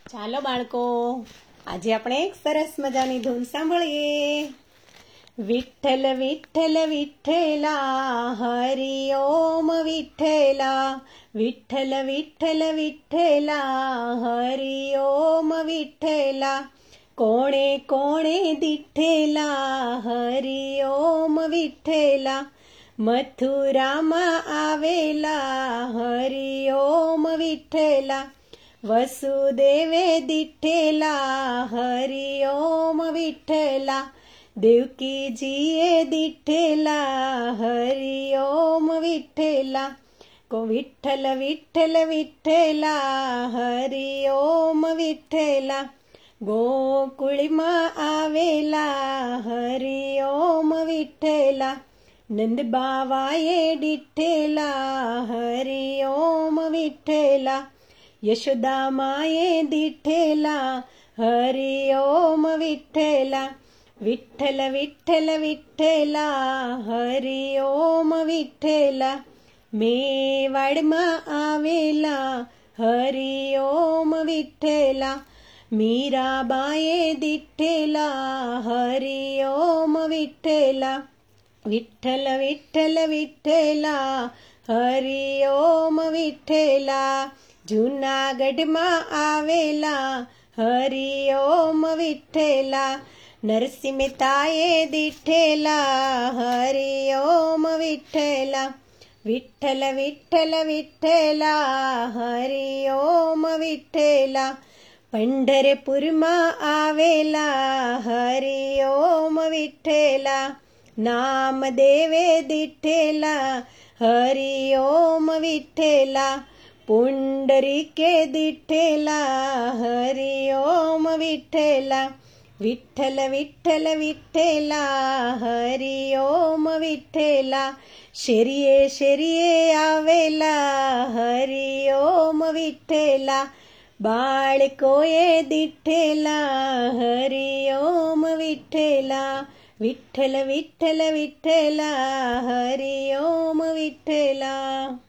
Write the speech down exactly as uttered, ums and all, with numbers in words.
ચાલો બાળકો, આજે આપણે એક સરસ મજાની ધૂન સાંભળીએ. વિઠ્ઠલ વિઠ્ઠલ વિઠ્ઠલા, હરિ ઓમ વિઠ્ઠલા. વિઠ્ઠલ વિઠ્ઠલ વિઠ્ઠલા, હરિ ઓમ વિઠ્ઠલા. કોણે કોણે દીઠેલા, હરિ ઓમ વિઠ્ઠલા. મથુરામાં આવેલા, હરિ ઓમ વિઠ્ઠલા. વસુદેવે દીઠેલા, હરિ ઓમ વિઠ્ઠલા. દેવકીજીએ દીઠેલા, હરિ ઓમ વિઠ્ઠલા. કો વિઠ્ઠલ વિઠ્ઠલ વિઠ્ઠલા, હરિ ઓમ વિઠ્ઠલા. ગોકુળમાં આવેલા, હરિ ઓમ વિઠ્ઠલા. નંદબાવાએ દીઠેલા, હરિ ઓમ વિઠ્ઠલા. યશોદા માએ દીઠેલા, હરિ ઓમ વિઠ્ઠલા. વિઠ્ઠલ વિઠ્ઠલ વિઠ્ઠલા, હરિ ઓમ વિઠ્ઠલા. મેવાડમાં આવેલા, હરિ ઓમ વિઠ્ઠલા. મીરાબાએ દીઠેલા, હરિ ઓમ વિઠ્ઠલા. વિઠ્ઠલ વિઠ્ઠલ વિઠ્ઠલા, હરિ ઓમ વિઠ્ઠલા. જૂનાગઢમાં આવેલા, હરિ ઓમ વિઠ્ઠલા. નરસિંહ મહેતાએ દીઠેલા, હરિ ઓમ વિઠ્ઠલા. વિઠ્ઠલ વિઠ્ઠલ વિઠ્ઠલા, હરિ ઓમ વિઠ્ઠલા. પંઢરપુરમાં આવેલા, હરિ ઓમ વિઠ્ઠલા. નામદેવે દીઠેલા, હરિ ઓમ વિઠ્ઠલા. પુંડરીકે દીઠેલા, હરિ ઓમ વિઠ્ઠલા. વિઠ્ઠલ વિઠ્ઠલ વિઠ્ઠલા, હરિ ઓમ વિઠ્ઠલા. શેરીએ શેરીએ આવેલા, હરિ ઓમ વિઠ્ઠલા. બાળકોએ દીઠેલા, હરિ ઓમ વિઠ્ઠલા. વિઠ્ઠલ વિઠ્ઠલ વિઠ્ઠલા, હરિ ઓમ વિઠ્ઠલા.